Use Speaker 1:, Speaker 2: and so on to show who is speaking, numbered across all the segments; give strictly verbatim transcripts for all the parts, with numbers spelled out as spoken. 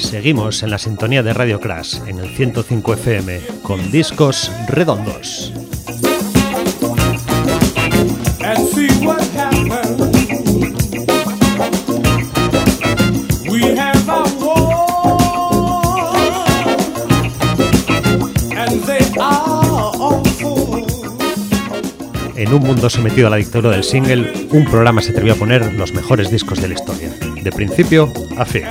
Speaker 1: Seguimos en la sintonía de Radio Crash, en el ciento cinco F M, con Discos Redondos.
Speaker 2: And see what happens. We have our war, and they are awful.
Speaker 1: En un mundo sometido a la dictadura del single, un programa se atrevió a poner los mejores discos de la historia, de principio a fin.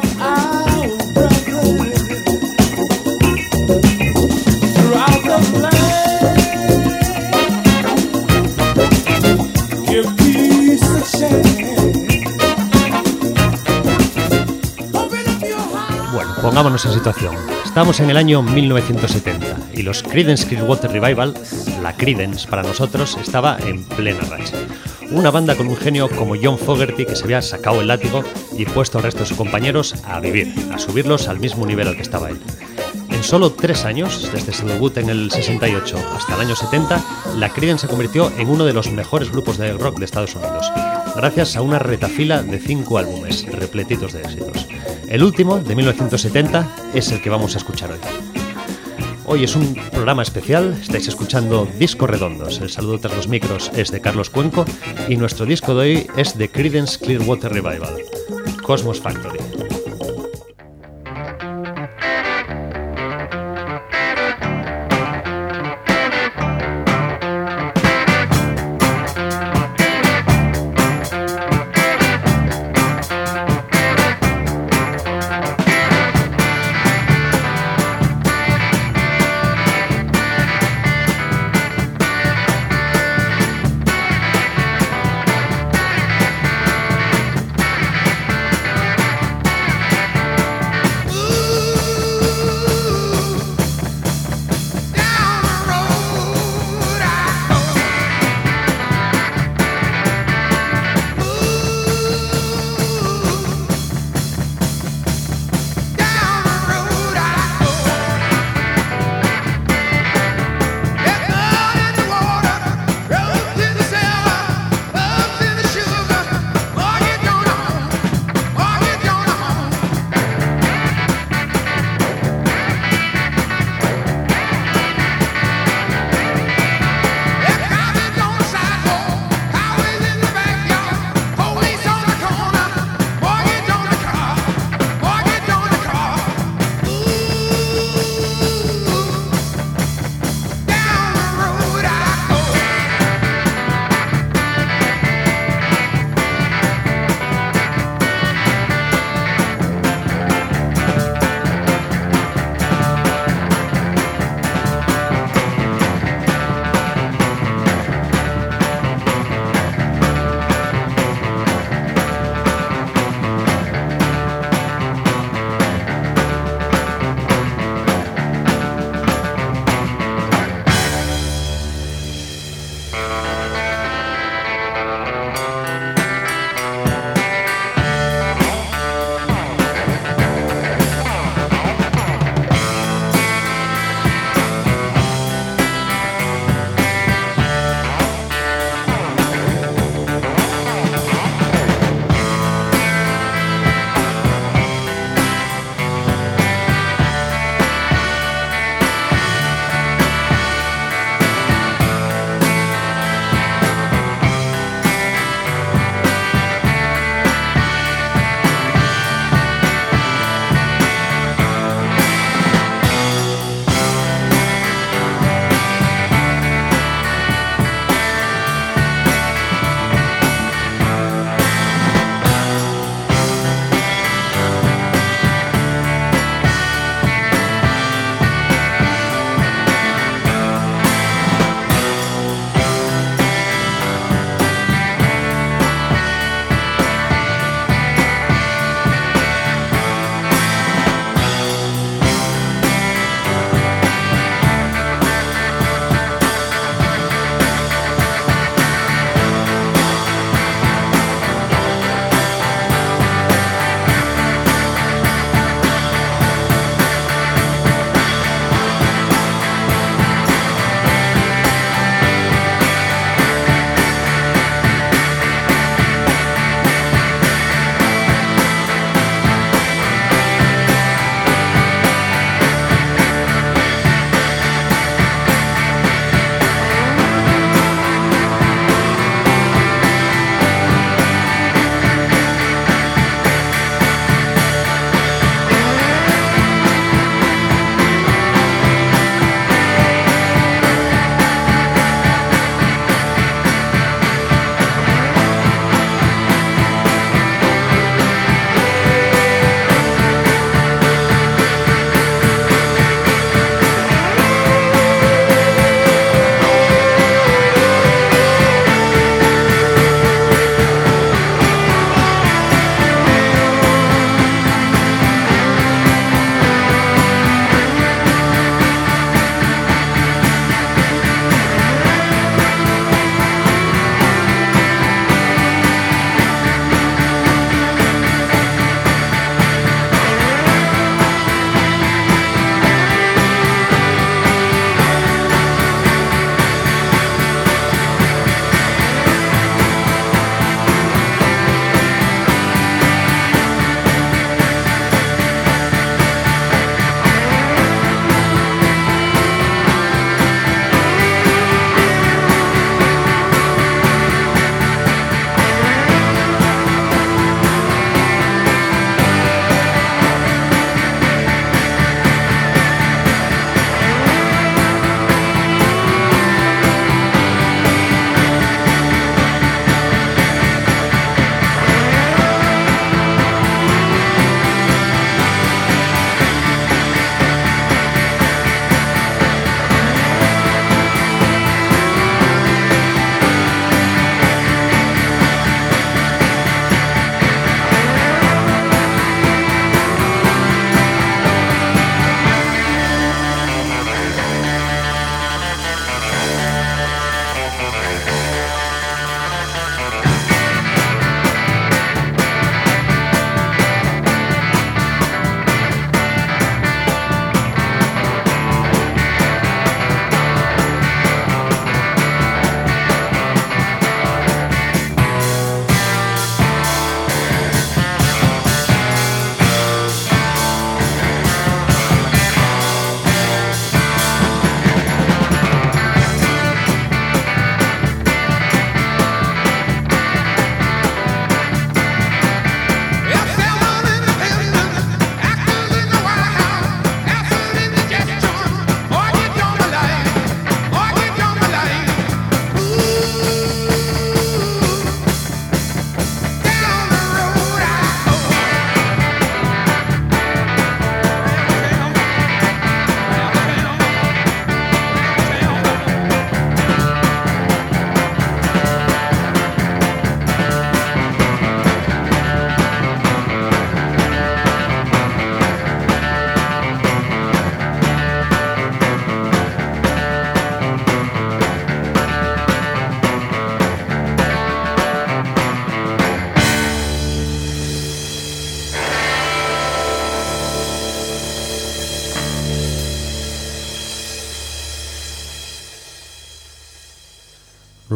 Speaker 1: Bueno, pongámonos en situación. Estamos en el año mil novecientos setenta y los Creedence Clearwater Revival, la Creedence para nosotros, estaba en plena racha. Una banda con un genio como John Fogerty que se había sacado el látigo y puesto al resto de sus compañeros a vivir, a subirlos al mismo nivel al que estaba él. En solo tres años, desde su debut en el sesenta y ocho hasta el año setenta, la Creedence se convirtió en uno de los mejores grupos de rock de Estados Unidos, gracias a una retafila de cinco álbumes repletitos de éxitos. El último, de mil novecientos setenta, es el que vamos a escuchar hoy. Hoy es un programa especial, estáis escuchando Discos Redondos. El saludo tras los micros es de Carlos Cuenco y nuestro disco de hoy es de Creedence Clearwater Revival, Cosmos Factory.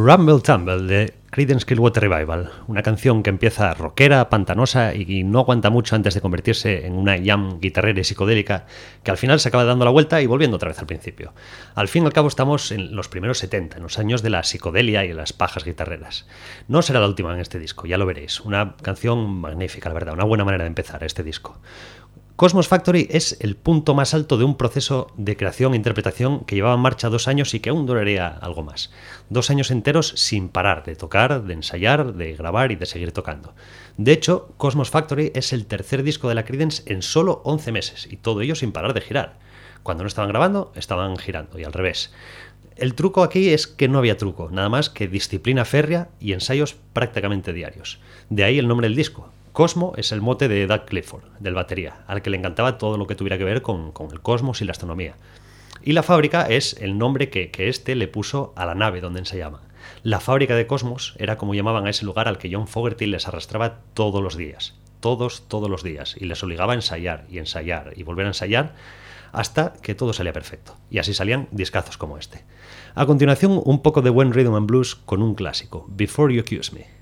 Speaker 1: Rumble Tumble de Creedence Clearwater Revival, una canción que empieza rockera, pantanosa y no aguanta mucho antes de convertirse en una jam guitarrera y psicodélica que al final se acaba dando la vuelta y volviendo otra vez al principio. Al fin y al cabo estamos en los primeros setenta, en los años de la psicodelia y las pajas guitarreras. No será la última en este disco, ya lo veréis. Una canción magnífica, la verdad, una buena manera de empezar este disco. Cosmos Factory es el punto más alto de un proceso de creación e interpretación que llevaba en marcha dos años y que aún duraría algo más. Dos años enteros sin parar de tocar, de ensayar, de grabar y de seguir tocando. De hecho, Cosmos Factory es el tercer disco de la Creedence en solo once meses, y todo ello sin parar de girar. Cuando no estaban grabando, estaban girando, y al revés. El truco aquí es que no había truco, nada más que disciplina férrea y ensayos prácticamente diarios. De ahí el nombre del disco. Cosmo es el mote de Doug Clifford, del batería, al que le encantaba todo lo que tuviera que ver con, con el cosmos y la astronomía. Y la fábrica es el nombre que, que este le puso a la nave donde ensayaban. La fábrica de Cosmos era como llamaban a ese lugar al que John Fogerty les arrastraba todos los días. Todos, todos los días. Y les obligaba a ensayar y ensayar y volver a ensayar hasta que todo salía perfecto. Y así salían discazos como este. A continuación, un poco de buen rhythm and blues con un clásico, Before You Accuse Me.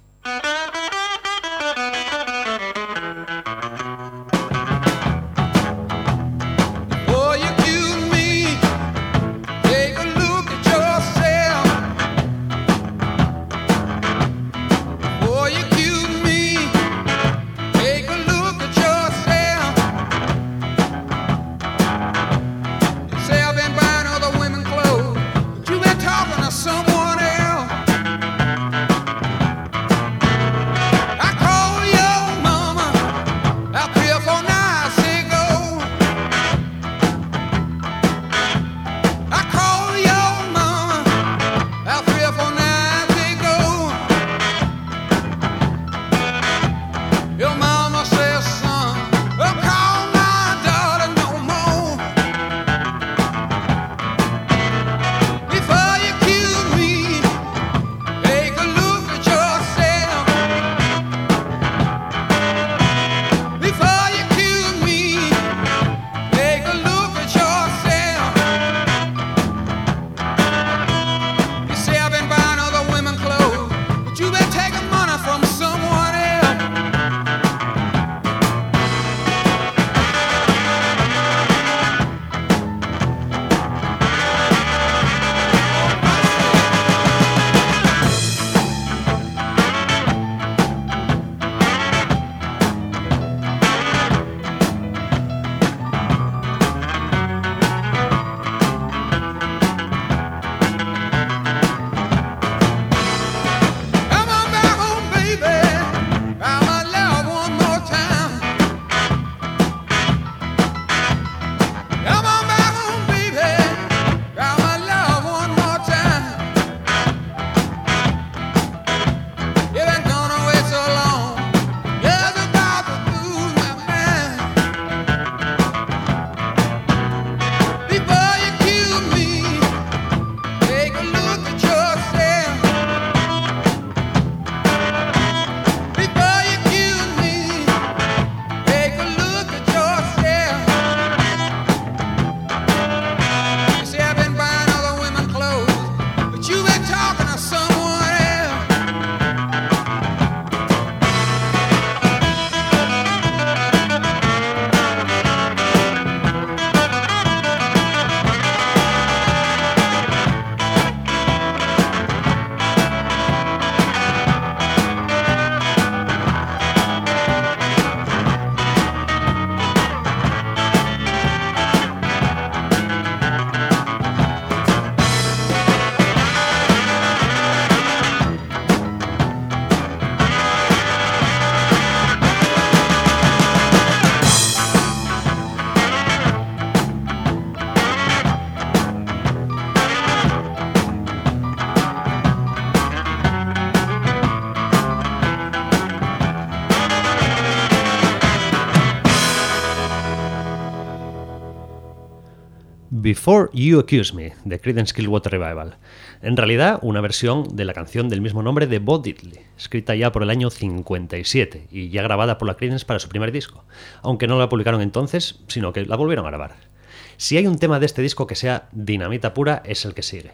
Speaker 1: Before You Accuse Me, de Creedence Clearwater Revival. En realidad, una versión de la canción del mismo nombre de Bo Diddley, escrita ya por el año cincuenta y siete y ya grabada por la Creedence para su primer disco, aunque no la publicaron entonces, sino que la volvieron a grabar. Si hay un tema de este disco que sea dinamita pura, es el que sigue.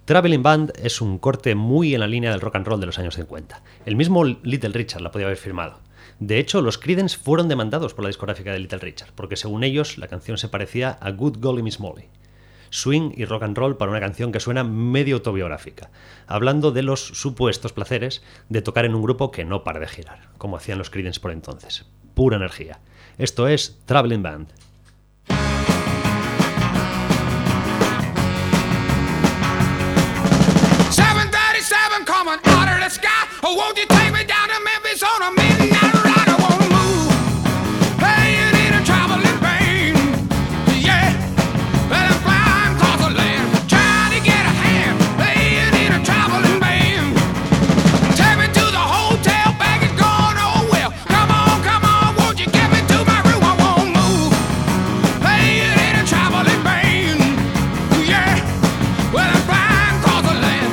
Speaker 1: Traveling Band es un corte muy en la línea del rock and roll de los años cincuenta. El mismo Little Richard la podía haber firmado. De hecho, los Creedence fueron demandados por la discográfica de Little Richard, porque según ellos la canción se parecía a Good Golly Miss Molly. Swing y rock and roll para una canción que suena medio autobiográfica, hablando de los supuestos placeres de tocar en un grupo que no para de girar, como hacían los Creedence por entonces. Pura energía. Esto es Traveling Band.
Speaker 3: Coming out of the sky, oh, won't you take me down to Memphis on a midnight ride? I wanna move, playing in a traveling pain, yeah. Well, I'm flying across the land, trying to get a hand, playing in a traveling band. Take me to the hotel, bag is gone, oh well. Come on, come on, won't you get me to my room? I wanna move, playing in a traveling band, yeah. Well, I'm flying across the land.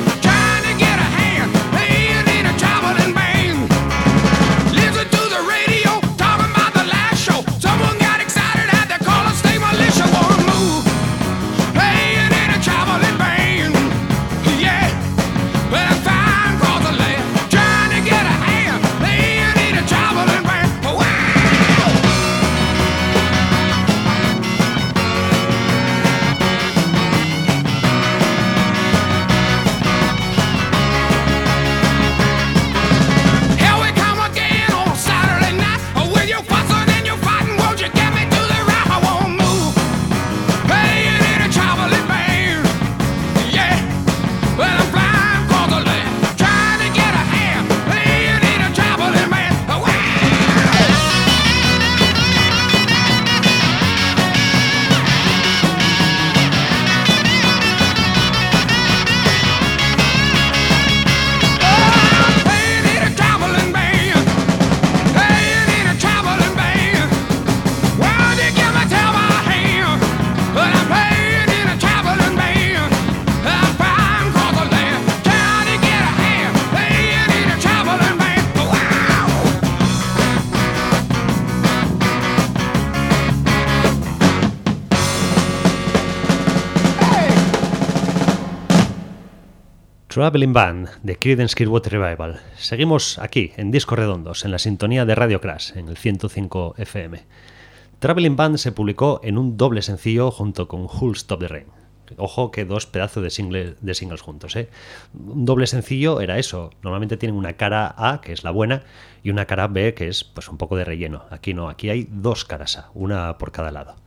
Speaker 1: Traveling Band, de Creedence Clearwater Revival. Seguimos aquí, en Discos Redondos, en la sintonía de Radio Crash, en el ciento cinco F M. Traveling Band se publicó en un doble sencillo junto con Who'll Stop the Rain. Ojo que dos pedazos de, single, de singles juntos, ¿eh? Un doble sencillo era eso. Normalmente tienen una cara A, que es la buena, y una cara B, que es pues un poco de relleno. Aquí no, aquí hay dos caras A, una por cada lado.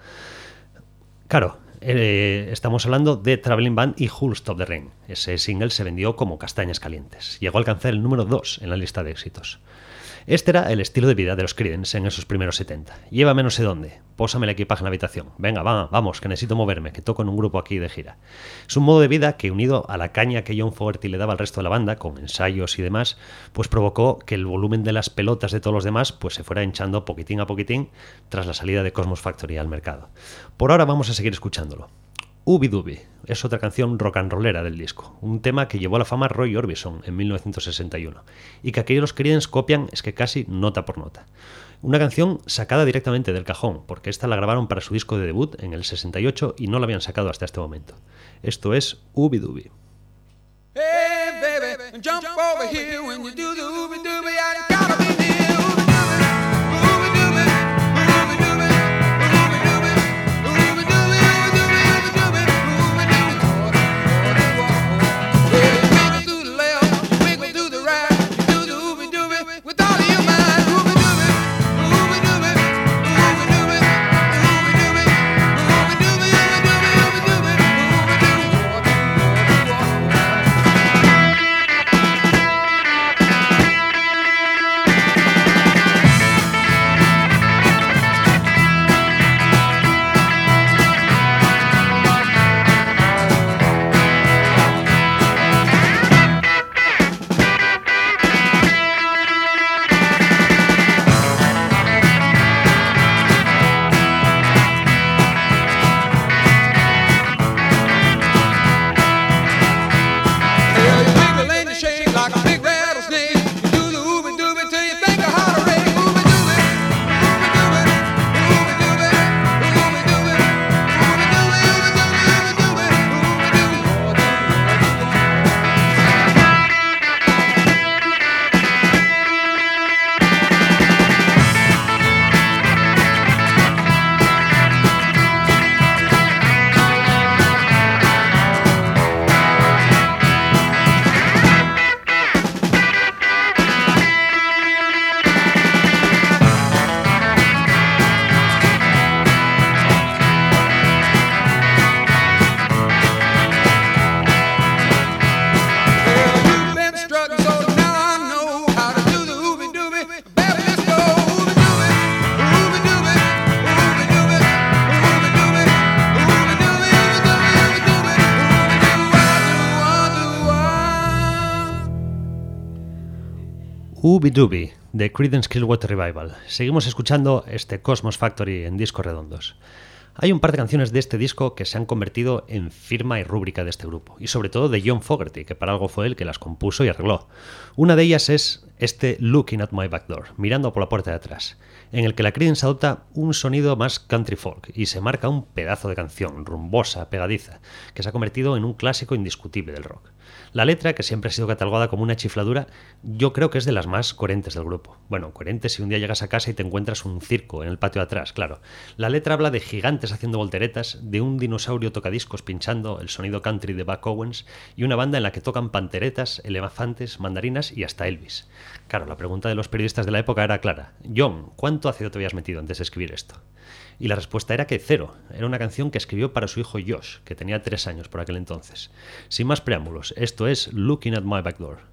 Speaker 1: Claro, eh, estamos hablando de Traveling Band y Who'll Stop the Rain. Ese single se vendió como castañas calientes. Llegó a alcanzar el número dos en la lista de éxitos. Este era el estilo de vida de los Creedence en esos primeros setenta. Llévame no sé dónde, pósame el equipaje en la habitación. Venga, va, vamos, que necesito moverme, que toco en un grupo aquí de gira. Es un modo de vida que, unido a la caña que John Fogerty le daba al resto de la banda, con ensayos y demás, pues provocó que el volumen de las pelotas de todos los demás pues se fuera hinchando poquitín a poquitín tras la salida de Cosmos Factory al mercado. Por ahora vamos a seguir escuchándolo. Ooby Dooby es otra canción rock and rollera del disco, un tema que llevó a la fama a Roy Orbison en mil novecientos sesenta y uno y que aquellos Creedence copian es que casi nota por nota. Una canción sacada directamente del cajón, porque esta la grabaron para su disco de debut en el sesenta y ocho y no la habían sacado hasta este momento. Esto es Ooby Dooby.
Speaker 3: Hey baby, jump over here when you do the Ooby Dooby, I gotta be near.
Speaker 1: Ooby Dooby, de Creedence Clearwater Revival. Seguimos escuchando este Cosmos Factory en discos redondos. Hay un par de canciones de este disco que se han convertido en firma y rúbrica de este grupo, y sobre todo de John Fogerty, que para algo fue él que las compuso y arregló. Una de ellas es este Looking at My Back Door, mirando por la puerta de atrás, en el que la Creedence adopta un sonido más country folk y se marca un pedazo de canción, rumbosa, pegadiza, que se ha convertido en un clásico indiscutible del rock. La letra, que siempre ha sido catalogada como una chifladura, yo creo que es de las más coherentes del grupo. Bueno, coherente si un día llegas a casa y te encuentras un circo en el patio de atrás, claro. La letra habla de gigantes haciendo volteretas, de un dinosaurio tocadiscos pinchando el sonido country de Buck Owens y una banda en la que tocan panteretas, elefantes, mandarinas y hasta Elvis. Claro, la pregunta de los periodistas de la época era clara. John, ¿cuánto ácido te habías metido antes de escribir esto? Y la respuesta era que cero. Era una canción que escribió para su hijo Josh, que tenía tres años por aquel entonces. Sin más preámbulos, esto es Looking at My Back Door.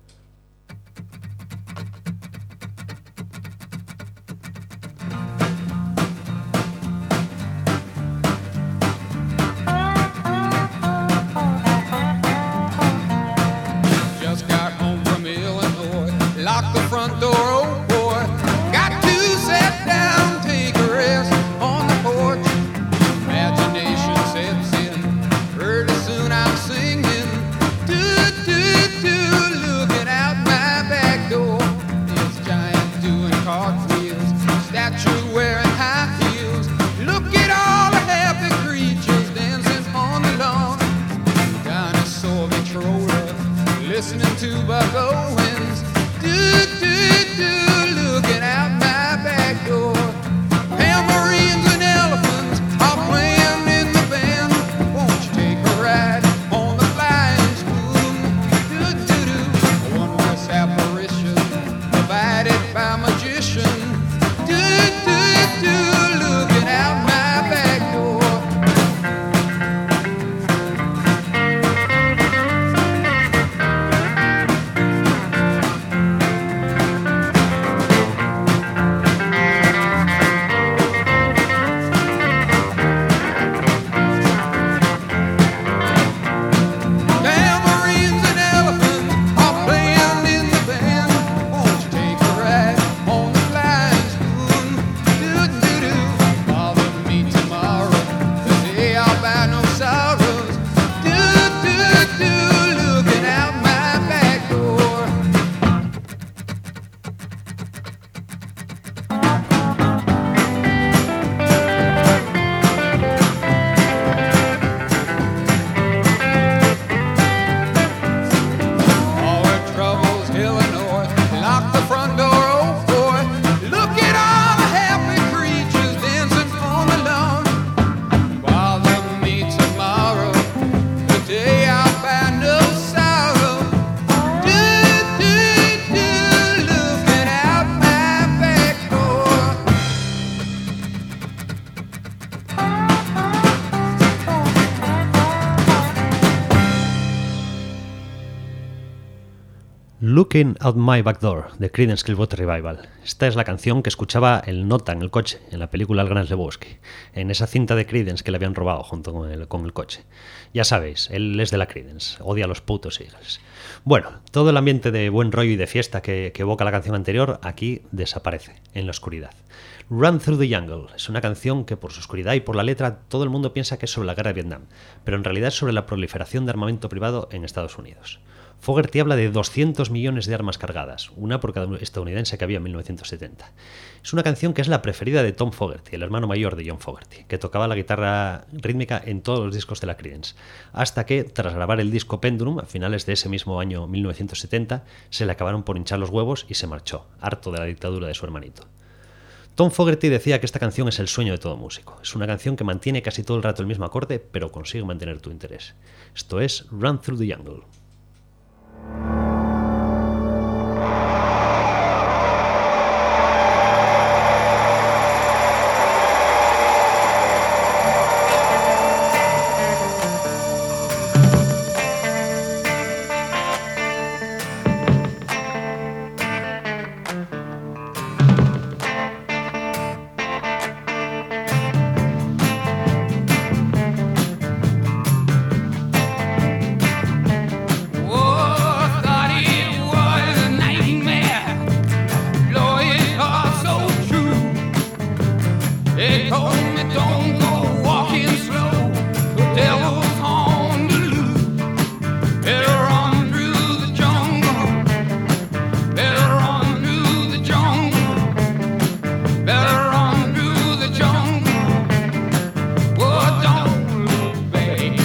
Speaker 3: Just got home from Illinois, locked the front door, oh boy. Got to sit down, take a rest on the porch. Imagination sets in, early soon I'm singing. Do, do, do, looking out my back door. This giant doing cartwheels, statue wearing high heels. Look at all the happy creatures dancing on the lawn. Dinosaur controller, listening to Buck Owens. Do, do, do, looking out my back door. Tambourines and elephants are playing in the band. Won't you take a ride on the flying spoon? Do, do, do, a wondrous apparition provided by magician. Do, do, do, looking out my back door. Tambourines and elephants are playing in the band. Won't you take a ride on the flying spoon? Do, do, do, bother me tomorrow, the day I'll buy no sorrows. Do, do, do, looking out my back door. All her troubles, Illinois, lock the front door, oh boy. Look at all the happy creatures dancing on the lawn. Bother me tomorrow, the day I'll find no sorrow. Do, do, do, looking out my back door.
Speaker 1: Looking Out My Back Door, de Creedence Clearwater Revival. Esta es la canción que escuchaba el Nota en el coche, en la película El Gran Lebowski, en esa cinta de Creedence que le habían robado junto con el, con el coche. Ya sabéis, él es de la Creedence, odia a los putos Eagles. Bueno, todo el ambiente de buen rollo y de fiesta que, que evoca la canción anterior aquí desaparece, en la oscuridad. Run Through the Jungle es una canción que por su oscuridad y por la letra todo el mundo piensa que es sobre la guerra de Vietnam, pero en realidad es sobre la proliferación de armamento privado en Estados Unidos. Fogerty habla de doscientos millones de armas cargadas, una por cada estadounidense que había en mil novecientos setenta. Es una canción que es la preferida de Tom Fogerty, el hermano mayor de John Fogerty, que tocaba la guitarra rítmica en todos los discos de la Creedence, hasta que, tras grabar el disco Pendulum, a finales de ese mismo año mil novecientos setenta, se le acabaron por hinchar los huevos y se marchó, harto de la dictadura de su hermanito. Tom Fogerty decía que esta canción es el sueño de todo músico. Es una canción que mantiene casi todo el rato el mismo acorde, pero consigue mantener tu interés. Esto es Run Through the Jungle.
Speaker 3: Oh, don't go walking slow. The devil's on the loose. Better run through the jungle. Better run through the jungle. Better run through the jungle. Oh, don't look back.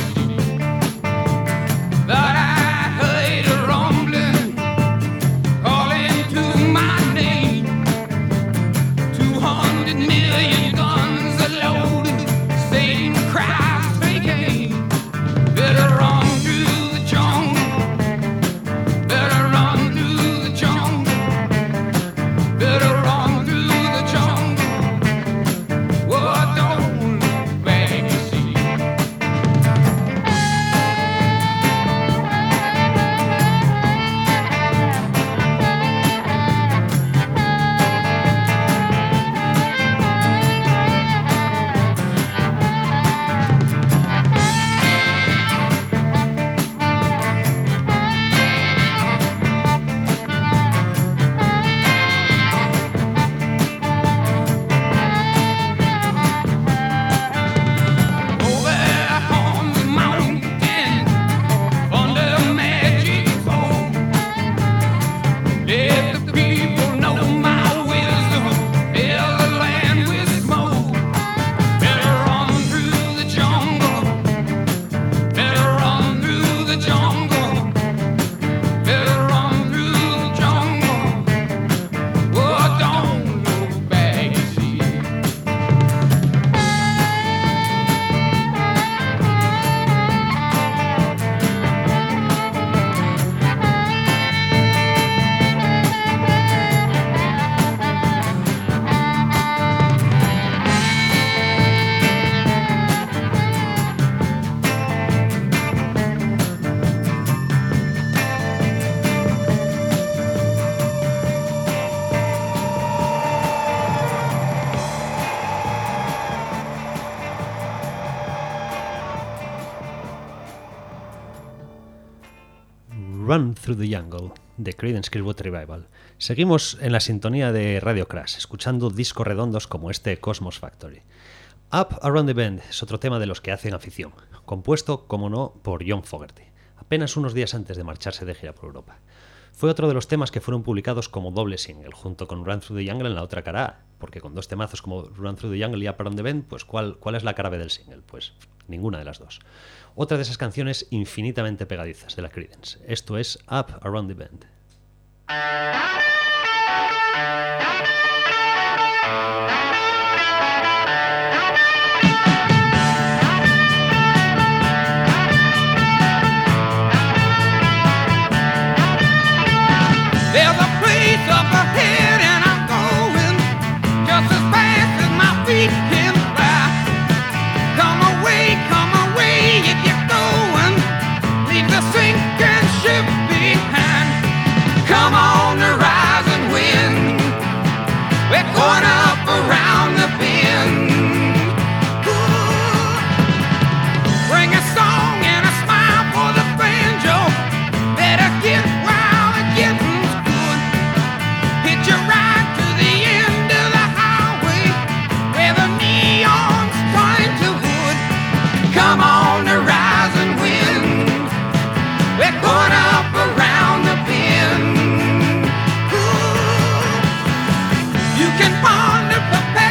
Speaker 3: That I heard a rumbling calling to my name. Two hundred million guns are loaded. Satan cries they came. Better run through the jungle. Better run through the jungle. Better run through the jungle. Oh, don't look back, you see. Over on the mountain, under magic phone. Let the people know my wisdom. Fill the land with smoke. Better run through the jungle. Better run through the jungle. Better run through the jungle. Oh, don't look back, you see.
Speaker 1: Run Through the Jungle, de Creedence Clearwater Revival. Seguimos en la sintonía de Radio Crash, escuchando discos redondos como este Cosmos Factory. Up Around the Bend es otro tema de los que hacen afición, compuesto, como no, por John Fogerty, apenas unos días antes de marcharse de gira por Europa. Fue otro de los temas que fueron publicados como doble single, junto con Run Through the Jungle en la otra cara A, porque con dos temazos como Run Through the Jungle y Up Around the Bend, pues ¿cuál, cuál es la cara B del single? Pues ninguna de las dos. Otra de esas canciones infinitamente pegadizas de la Creedence. Esto es Up Around the Bend.
Speaker 3: There's a place up ahead and I'm going just as fast as my feet can fly. Come away, come away if you're going. Leave the sinking ship behind. Come on the rising wind. We're going up around the bend. Ooh. Bring a song and a smile for the banjo. Better get wild and get Hitch a ride to the end of the highway where the neon's trying to wood. Come on the rising wind. We're going up around the bend. Ooh. You can ponder, prepare.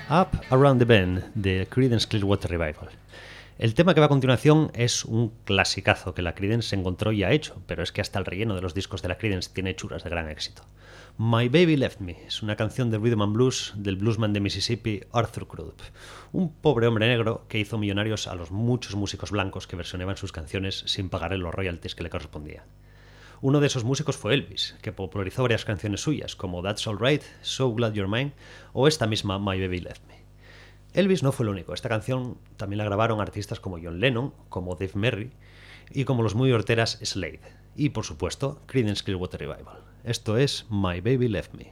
Speaker 1: Up Around the Bend, de Creedence Clearwater Revival. El tema que va a continuación es un clasicazo que la Creedence encontró y ha hecho, pero es que hasta el relleno de los discos de la Creedence tiene hechuras de gran éxito. My Baby Left Me es una canción de rhythm and blues del bluesman de Mississippi Arthur Crudup, un pobre hombre negro que hizo millonarios a los muchos músicos blancos que versionaban sus canciones sin pagarle los royalties que le correspondían. Uno de esos músicos fue Elvis, que popularizó varias canciones suyas, como That's Alright, So Glad You're Mine o esta misma My Baby Left Me. Elvis no fue el único, esta canción también la grabaron artistas como John Lennon, como Dave Merry y como los muy horteras Slade, y por supuesto Creedence Clearwater Revival. Esto es My Baby Left Me.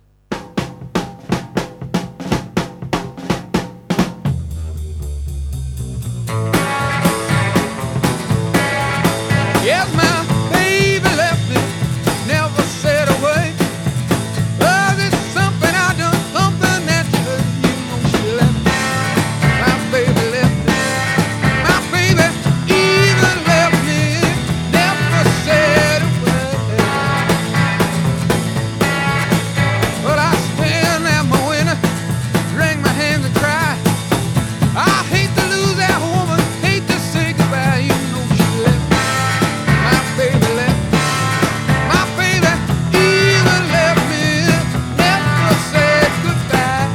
Speaker 3: Yes, my baby left me, never said a word. Oh, there's something I done, something that you, you know she left me. My baby left me, my baby even left me, never said a word. But I stand at my window, wring my hands and cry. I hate to lose that woman, hate to say goodbye, you know she left me. My baby left me, my baby even left me, never said goodbye.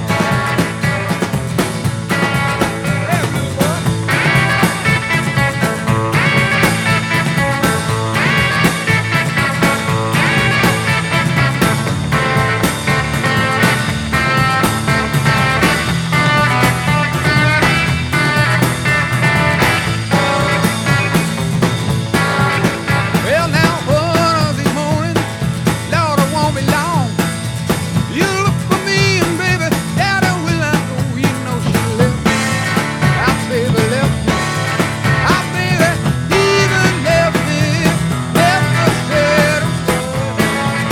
Speaker 3: Well, now one of these mornings, Lord, it won't be long. You look for me and baby, Daddy, will I go? You know she left me, my baby left me, my baby even left me, never said a word.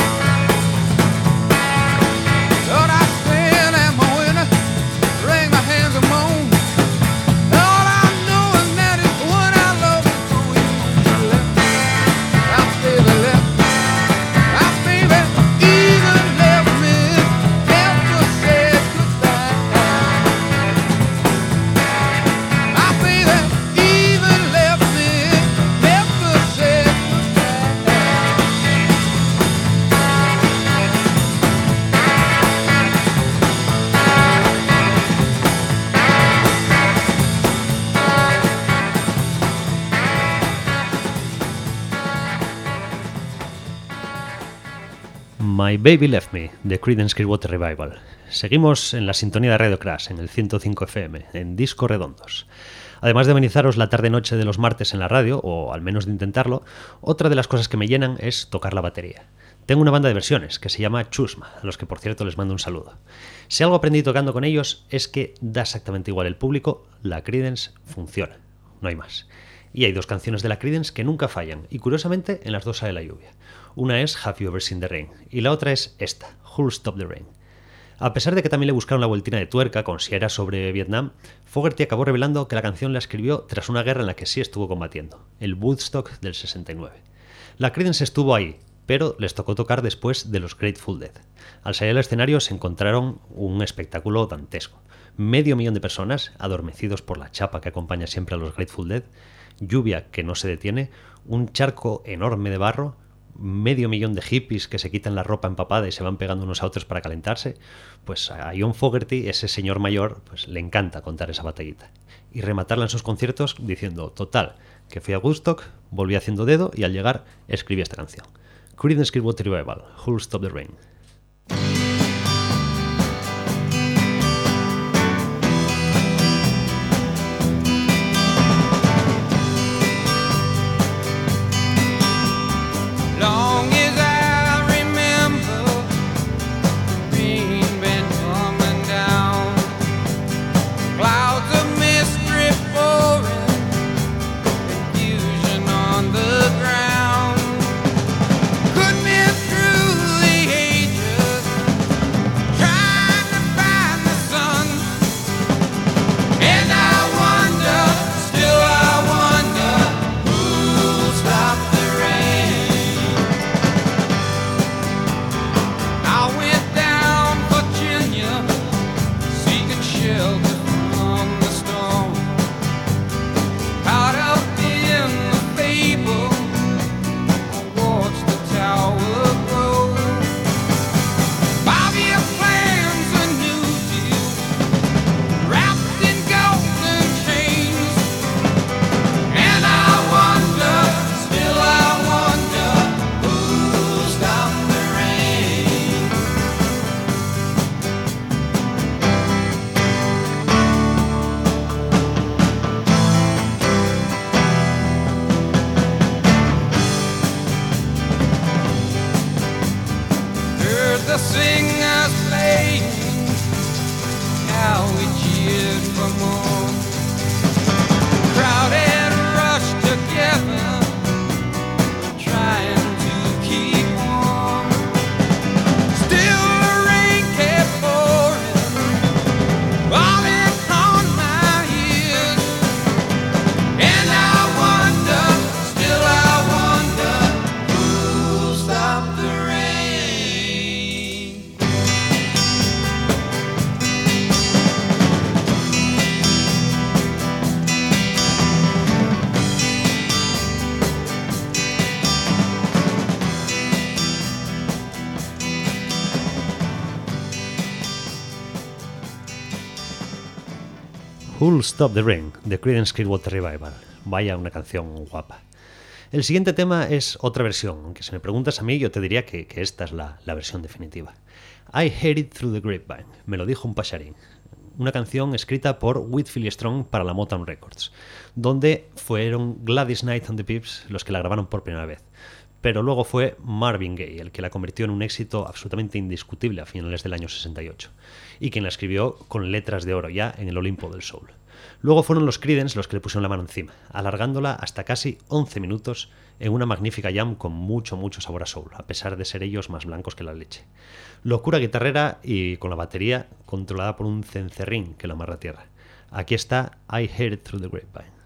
Speaker 3: Lord, I stand at my window, wring my hands and moan. All I know is that it's one I love is true. You know she left me, my baby left me, my baby even left me, never said goodbye. My baby even left me, never said goodbye.
Speaker 1: My Baby Left Me, de Creedence Clearwater Revival. Seguimos en la sintonía de Radio Crash, en el ciento cinco F M, en Discos Redondos. Además de amenizaros la tarde-noche de los martes en la radio, o al menos de intentarlo, otra de las cosas que me llenan es tocar la batería. Tengo una banda de versiones que se llama Chusma, a los que por cierto les mando un saludo. Si algo aprendí tocando con ellos es que da exactamente igual el público, la Creedence funciona, no hay más. Y hay dos canciones de la Creedence que nunca fallan, y curiosamente en las dos sale la lluvia. Una es Have You Ever Seen the Rain, y la otra es esta, Who'll Stop the Rain. A pesar de que también le buscaron la vueltina de tuerca con si era sobre Vietnam, Fogerty acabó revelando que la canción la escribió tras una guerra en la que sí estuvo combatiendo, el Woodstock del sesenta y nueve. La Creedence estuvo ahí, pero les tocó tocar después de los Grateful Dead. Al salir al escenario se encontraron un espectáculo dantesco. Medio millón de personas, adormecidos por la chapa que acompaña siempre a los Grateful Dead, lluvia que no se detiene, un charco enorme de barro, medio millón de hippies que se quitan la ropa empapada y se van pegando unos a otros para calentarse. Pues a John Fogerty, ese señor mayor, pues le encanta contar esa batallita y rematarla en sus conciertos diciendo, total, que fui a Woodstock, volví haciendo dedo y al llegar escribí esta canción. Creedence Clearwater Revival, Who'll Stop the Rain.
Speaker 3: Long as I remember, the rain been coming down, clouds of mystery pouring, confusion on the ground. Could be through the ages,
Speaker 1: Who'll Stop the Rain, de Creedence Clearwater Revival. Vaya una canción guapa. El siguiente tema es otra versión, aunque si me preguntas a mí yo te diría que, que esta es la, la versión definitiva. I Heard It Through the Grapevine, me lo dijo un pajarín. Una canción escrita por Whitfield Strong para la Motown Records, donde fueron Gladys Knight and the Pips los que la grabaron por primera vez. Pero luego fue Marvin Gaye el que la convirtió en un éxito absolutamente indiscutible a finales del año sesenta y ocho, y quien la escribió con letras de oro ya en el Olimpo del Soul. Luego fueron los Creedence los que le pusieron la mano encima, alargándola hasta casi once minutos en una magnífica jam con mucho, mucho sabor a soul, a pesar de ser ellos más blancos que la leche. Locura guitarrera y con la batería controlada por un cencerrín que la amarra a tierra. Aquí está I Heard It Through the Grapevine.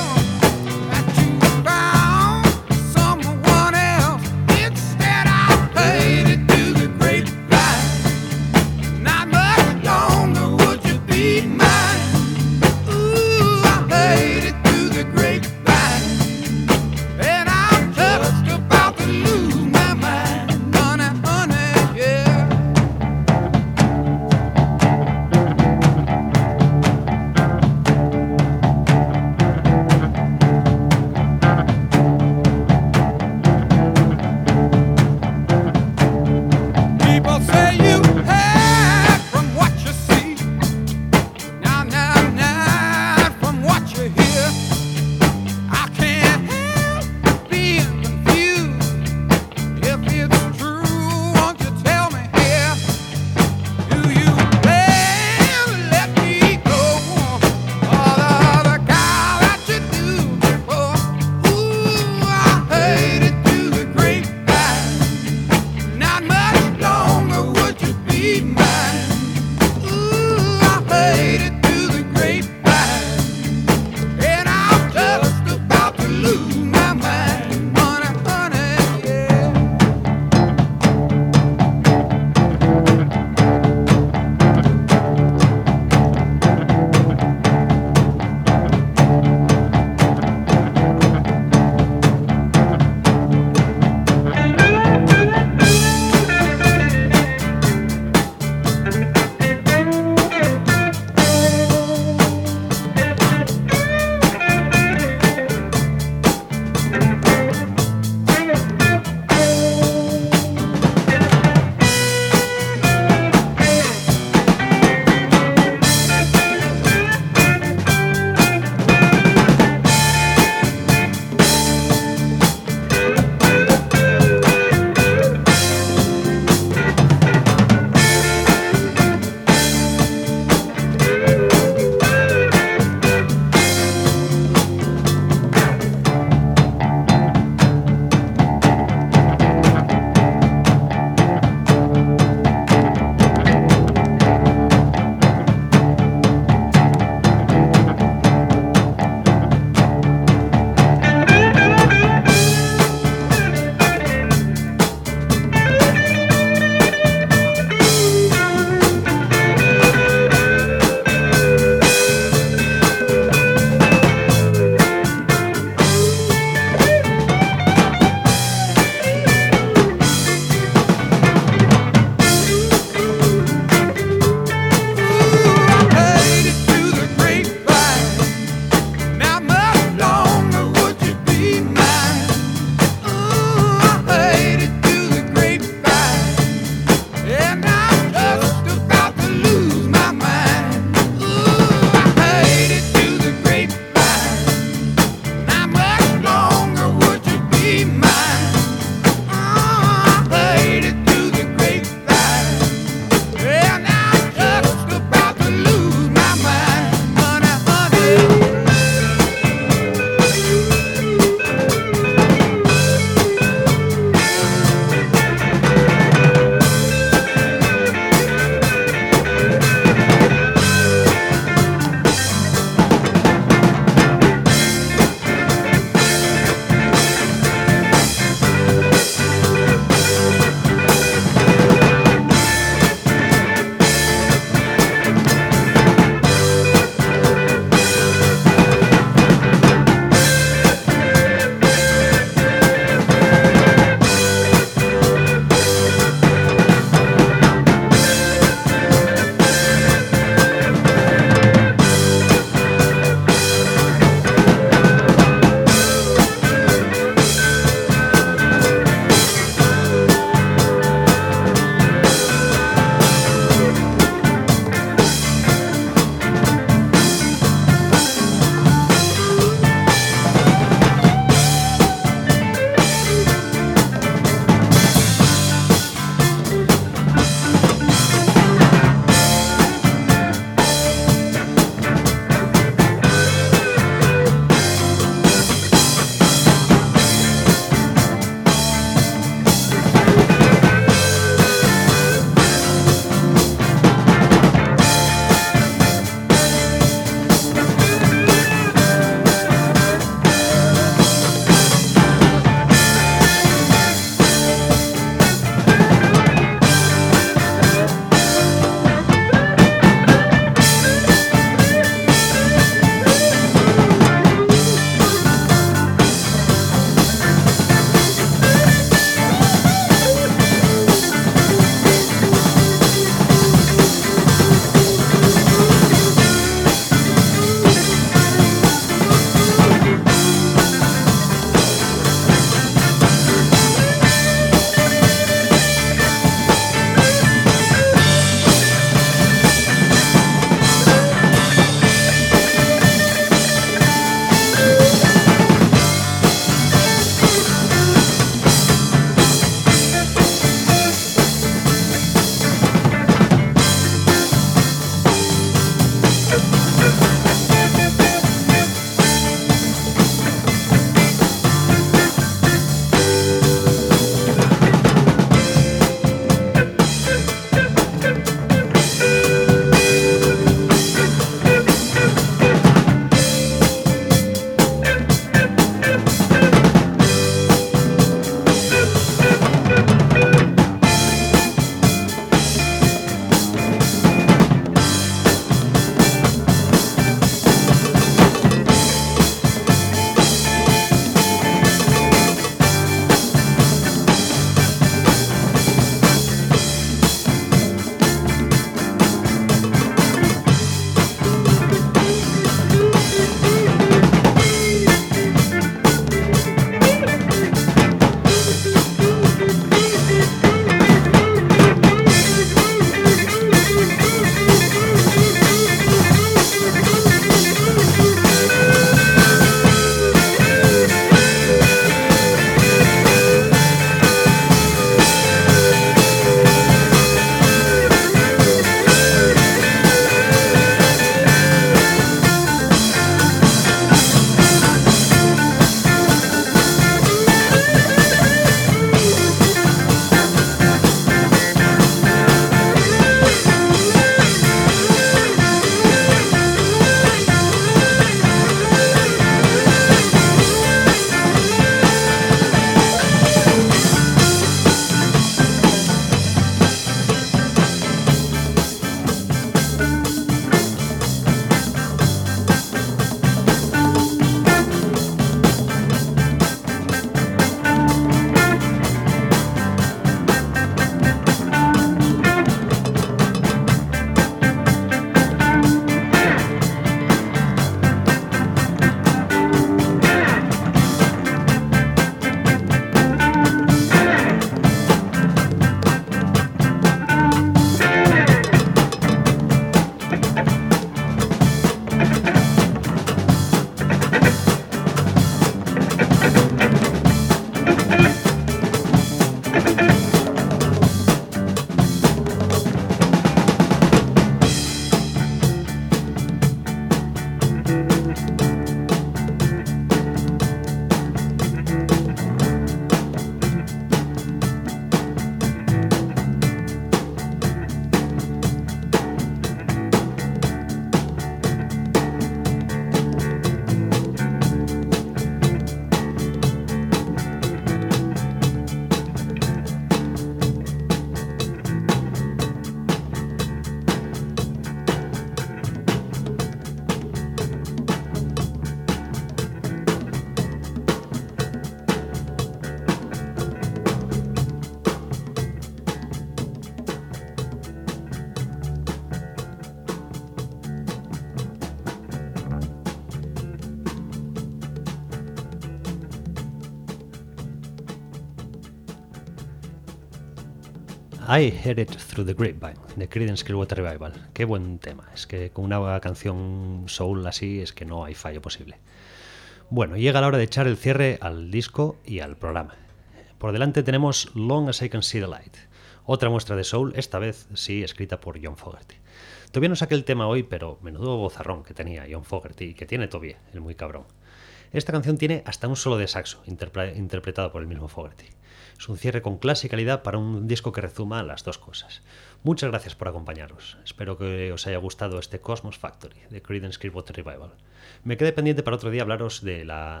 Speaker 1: I Heard It Through the Grapevine, de Creedence Clearwater Revival. Qué buen tema, es que con una canción soul así es que no hay fallo posible. Bueno, llega la hora de echar el cierre al disco y al programa. Por delante tenemos Long As I Can See the Light, otra muestra de soul, esta vez sí escrita por John Fogerty. Todavía no saqué el tema hoy, pero menudo vozarrón que tenía John Fogerty y que tiene todavía, el muy cabrón. Esta canción tiene hasta un solo de saxo, interpre- interpretado por el mismo Fogerty. Es un cierre con clase y calidad para un disco que rezuma las dos cosas. Muchas gracias por acompañaros. Espero que os haya gustado este Cosmos Factory de Creedence Clearwater Revival. Me quedé pendiente para otro día hablaros de la,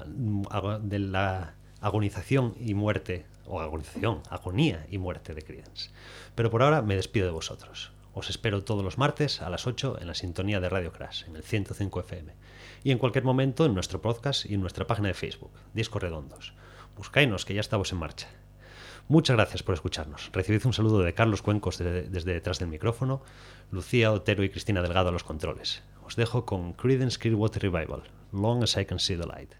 Speaker 1: de la agonización y muerte, o agonización, agonía y muerte de Creedence. Pero por ahora me despido de vosotros. Os espero todos los martes a las ocho en la sintonía de Radio Crash, en el ciento cinco F M. Y en cualquier momento en nuestro podcast y en nuestra página de Facebook, Discos Redondos. Buscáinos, que ya estamos en marcha. Muchas gracias por escucharnos. Recibid un saludo de Carlos Cuencos de, desde detrás del micrófono, Lucía Otero y Cristina Delgado a los controles. Os dejo con Creedence Clearwater Revival, Long As I Can See the Light.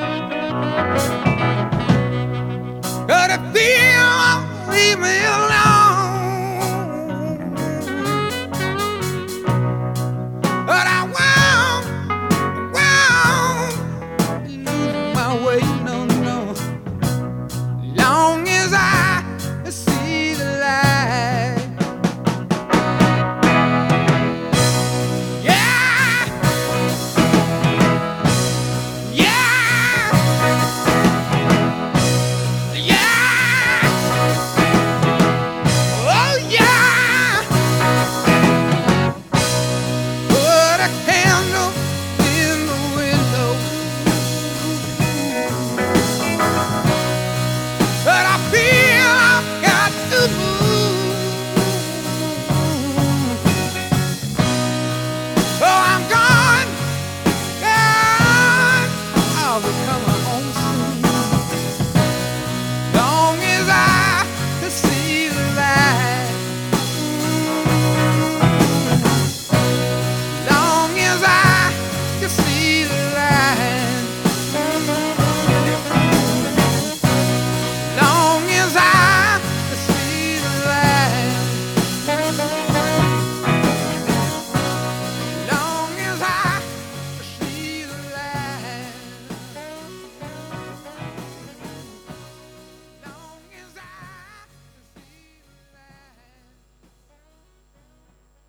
Speaker 3: Leave me alone.